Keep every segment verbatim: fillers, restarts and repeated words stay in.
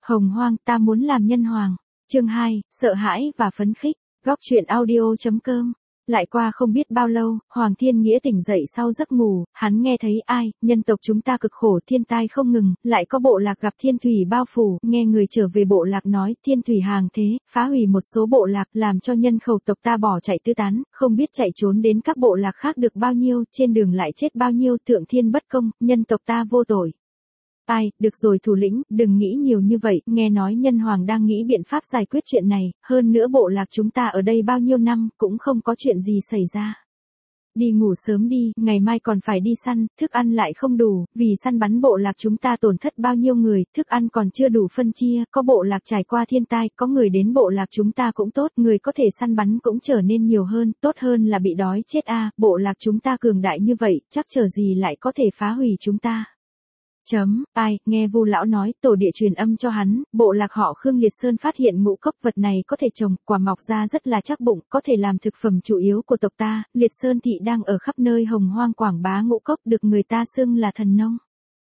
Hồng Hoang, ta muốn làm nhân hoàng. Chương hai, sợ hãi và phấn khích. Góc truyện audio.com. Lại qua không biết bao lâu, Hoàng Thiên Nghĩa tỉnh dậy sau giấc ngủ, hắn nghe thấy ai, nhân tộc chúng ta cực khổ thiên tai không ngừng, lại có bộ lạc gặp thiên thủy bao phủ, nghe người trở về bộ lạc nói thiên thủy hàng thế, phá hủy một số bộ lạc, làm cho nhân khẩu tộc ta bỏ chạy tứ tán, không biết chạy trốn đến các bộ lạc khác được bao nhiêu, trên đường lại chết bao nhiêu, thượng thiên bất công, nhân tộc ta vô tội. Ai, được rồi thủ lĩnh, đừng nghĩ nhiều như vậy, nghe nói nhân hoàng đang nghĩ biện pháp giải quyết chuyện này, hơn nữa bộ lạc chúng ta ở đây bao nhiêu năm, cũng không có chuyện gì xảy ra. Đi ngủ sớm đi, ngày mai còn phải đi săn, thức ăn lại không đủ, vì săn bắn bộ lạc chúng ta tổn thất bao nhiêu người, thức ăn còn chưa đủ phân chia, có bộ lạc trải qua thiên tai, có người đến bộ lạc chúng ta cũng tốt, người có thể săn bắn cũng trở nên nhiều hơn, tốt hơn là bị đói chết a, bộ lạc chúng ta cường đại như vậy, chắc chờ gì lại có thể phá hủy chúng ta. Chấm, ai, nghe Vu lão nói, tổ địa truyền âm cho hắn, bộ lạc họ Khương Liệt Sơn phát hiện ngũ cốc vật này có thể trồng, quả mọc ra rất là chắc bụng, có thể làm thực phẩm chủ yếu của tộc ta, Liệt Sơn thị đang ở khắp nơi hồng hoang quảng bá ngũ cốc được người ta xưng là thần nông.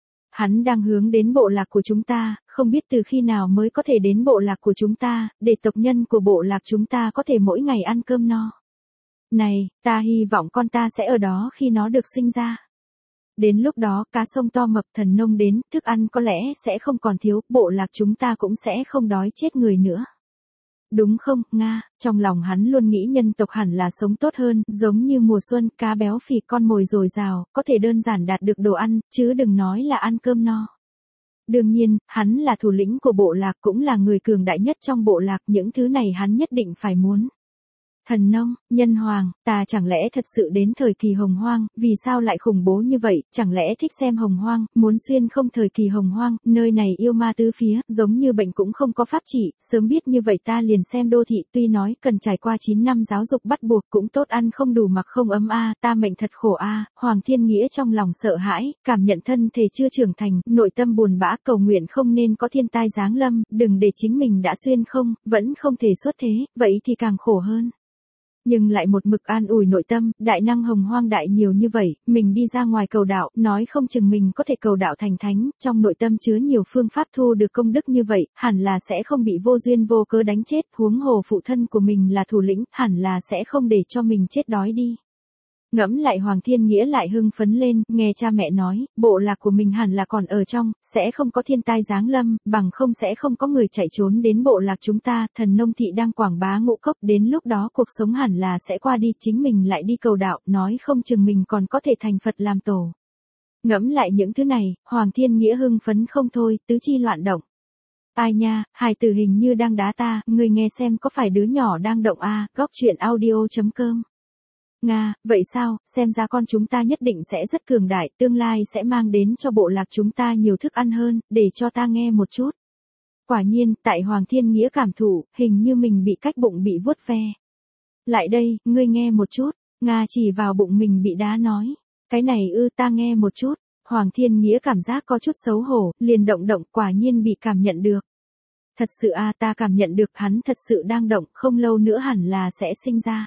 Hắn đang hướng đến bộ lạc của chúng ta, không biết từ khi nào mới có thể đến bộ lạc của chúng ta, để tộc nhân của bộ lạc chúng ta có thể mỗi ngày ăn cơm no. Này, ta hy vọng con ta sẽ ở đó khi nó được sinh ra. Đến lúc đó, cá sông to mập thần nông đến, thức ăn có lẽ sẽ không còn thiếu, bộ lạc chúng ta cũng sẽ không đói chết người nữa. Đúng không, Nga, trong lòng hắn luôn nghĩ nhân tộc hẳn là sống tốt hơn, giống như mùa xuân, cá béo phì con mồi dồi dào, có thể đơn giản đạt được đồ ăn, chứ đừng nói là ăn cơm no. Đương nhiên, hắn là thủ lĩnh của bộ lạc cũng là người cường đại nhất trong bộ lạc, những thứ này hắn nhất định phải muốn. Thần nông, nhân hoàng, ta chẳng lẽ thật sự đến thời kỳ hồng hoang, vì sao lại khủng bố như vậy, chẳng lẽ thích xem hồng hoang, muốn xuyên không thời kỳ hồng hoang, nơi này yêu ma tứ phía, giống như bệnh cũng không có pháp trị, sớm biết như vậy ta liền xem đô thị, tuy nói cần trải qua chín năm giáo dục bắt buộc cũng tốt ăn không đủ mặc không ấm a, ta mệnh thật khổ a, Hoàng Thiên Nghĩa trong lòng sợ hãi, cảm nhận thân thể chưa trưởng thành, nội tâm buồn bã cầu nguyện không nên có thiên tai giáng lâm, đừng để chính mình đã xuyên không, vẫn không thể xuất thế, vậy thì càng khổ hơn. Nhưng lại một mực an ủi nội tâm, đại năng hồng hoang đại nhiều như vậy, mình đi ra ngoài cầu đạo, nói không chừng mình có thể cầu đạo thành thánh, trong nội tâm chứa nhiều phương pháp thu được công đức như vậy, hẳn là sẽ không bị vô duyên vô cớ đánh chết, huống hồ phụ thân của mình là thủ lĩnh, hẳn là sẽ không để cho mình chết đói đi. Ngẫm lại Hoàng Thiên Nghĩa lại hưng phấn lên, nghe cha mẹ nói, bộ lạc của mình hẳn là còn ở trong, sẽ không có thiên tai giáng lâm, bằng không sẽ không có người chạy trốn đến bộ lạc chúng ta, thần nông thị đang quảng bá ngũ cốc, đến lúc đó cuộc sống hẳn là sẽ qua đi, chính mình lại đi cầu đạo, nói không chừng mình còn có thể thành Phật làm tổ. Ngẫm lại những thứ này, Hoàng Thiên Nghĩa hưng phấn không thôi, tứ chi loạn động. Ai nha, hài tử hình như đang đá ta, người nghe xem có phải đứa nhỏ đang động a, góc truyện audio.com. Nga, vậy sao, xem ra con chúng ta nhất định sẽ rất cường đại, tương lai sẽ mang đến cho bộ lạc chúng ta nhiều thức ăn hơn, để cho ta nghe một chút. Quả nhiên, tại Hoàng Thiên Nghĩa cảm thụ, hình như mình bị cách bụng bị vuốt ve. Lại đây, ngươi nghe một chút, Nga chỉ vào bụng mình bị đá nói. Cái này ư ta nghe một chút, Hoàng Thiên Nghĩa cảm giác có chút xấu hổ, liền động động quả nhiên bị cảm nhận được. Thật sự a ta cảm nhận được hắn thật sự đang động, không lâu nữa hẳn là sẽ sinh ra.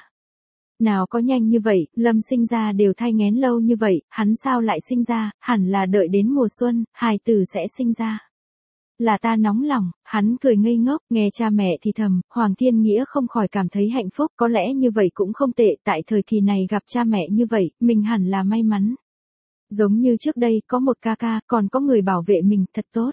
Nào có nhanh như vậy, Lâm sinh ra đều thai nghén lâu như vậy, hắn sao lại sinh ra, hẳn là đợi đến mùa xuân, hài tử sẽ sinh ra. Là ta nóng lòng, hắn cười ngây ngốc, nghe cha mẹ thì thầm, Hoàng Thiên Nghĩa không khỏi cảm thấy hạnh phúc, có lẽ như vậy cũng không tệ, tại thời kỳ này gặp cha mẹ như vậy, mình hẳn là may mắn. Giống như trước đây, có một ca ca, còn có người bảo vệ mình, thật tốt.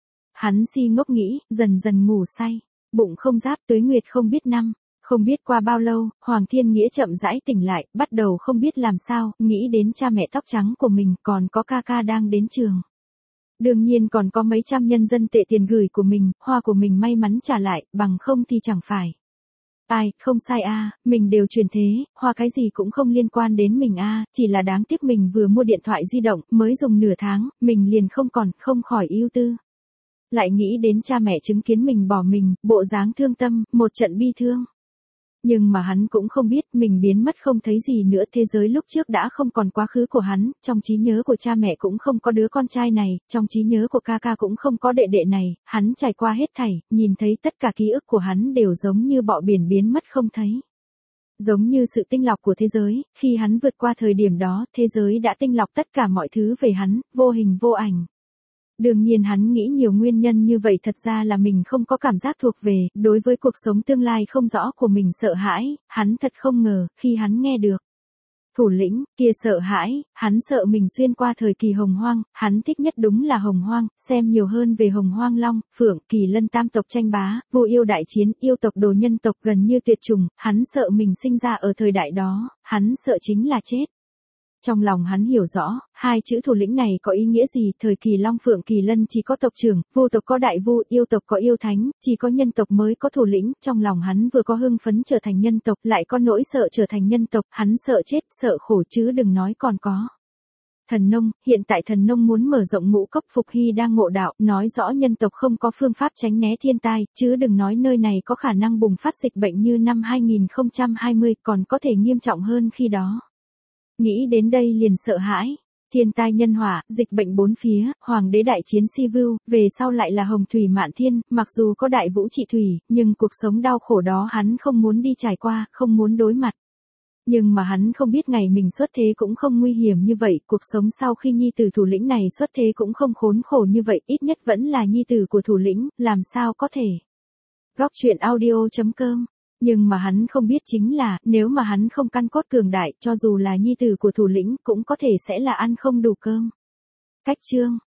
Hắn si ngốc nghĩ, dần dần ngủ say, bụng không giáp tuế nguyệt không biết năm. Không biết qua bao lâu, Hoàng Thiên Nghĩa chậm rãi tỉnh lại, bắt đầu không biết làm sao, nghĩ đến cha mẹ tóc trắng của mình, còn có ca ca đang đến trường. Đương nhiên còn có mấy trăm nhân dân tệ tiền gửi của mình, hoa của mình may mắn trả lại, bằng không thì chẳng phải. Ai, không sai a, mình đều truyền thế, hoa cái gì cũng không liên quan đến mình a, chỉ là đáng tiếc mình vừa mua điện thoại di động, mới dùng nửa tháng, mình liền không còn, không khỏi ưu tư. Lại nghĩ đến cha mẹ chứng kiến mình bỏ mình, bộ dáng thương tâm, một trận bi thương. Nhưng mà hắn cũng không biết mình biến mất không thấy gì nữa, thế giới lúc trước đã không còn quá khứ của hắn, trong trí nhớ của cha mẹ cũng không có đứa con trai này, trong trí nhớ của ca ca cũng không có đệ đệ này, hắn trải qua hết thảy, nhìn thấy tất cả ký ức của hắn đều giống như bọ biển biến mất không thấy. Giống như sự tinh lọc của thế giới, khi hắn vượt qua thời điểm đó, thế giới đã tinh lọc tất cả mọi thứ về hắn, vô hình vô ảnh. Đương nhiên hắn nghĩ nhiều nguyên nhân như vậy thật ra là mình không có cảm giác thuộc về, đối với cuộc sống tương lai không rõ của mình sợ hãi, hắn thật không ngờ, khi hắn nghe được. Thủ lĩnh, kia sợ hãi, hắn sợ mình xuyên qua thời kỳ hồng hoang, hắn thích nhất đúng là hồng hoang, xem nhiều hơn về hồng hoang long, phượng, kỳ lân tam tộc tranh bá, vô yêu đại chiến, yêu tộc đồ nhân tộc gần như tuyệt chủng, hắn sợ mình sinh ra ở thời đại đó, hắn sợ chính là chết. Trong lòng hắn hiểu rõ, hai chữ thủ lĩnh này có ý nghĩa gì, thời kỳ long phượng kỳ lân chỉ có tộc trưởng, vô tộc có đại vu, yêu tộc có yêu thánh, chỉ có nhân tộc mới có thủ lĩnh, trong lòng hắn vừa có hưng phấn trở thành nhân tộc, lại có nỗi sợ trở thành nhân tộc, hắn sợ chết, sợ khổ chứ đừng nói còn có. Thần nông, hiện tại thần nông muốn mở rộng ngũ cốc Phục Hy đang ngộ đạo, nói rõ nhân tộc không có phương pháp tránh né thiên tai, chứ đừng nói nơi này có khả năng bùng phát dịch bệnh như năm hai nghìn không trăm hai mươi, còn có thể nghiêm trọng hơn khi đó. Nghĩ đến đây liền sợ hãi, thiên tai nhân họa, dịch bệnh bốn phía, hoàng đế đại chiến si vưu, về sau lại là hồng thủy mạn thiên, mặc dù có đại vũ trị thủy, nhưng cuộc sống đau khổ đó hắn không muốn đi trải qua, không muốn đối mặt. Nhưng mà hắn không biết ngày mình xuất thế cũng không nguy hiểm như vậy, cuộc sống sau khi nhi tử thủ lĩnh này xuất thế cũng không khốn khổ như vậy, ít nhất vẫn là nhi tử của thủ lĩnh, làm sao có thể. Góc truyện audio chấm com. Nhưng mà hắn không biết chính là, nếu mà hắn không căn cốt cường đại, cho dù là nhi tử của thủ lĩnh, cũng có thể sẽ là ăn không đủ cơm. Cách chương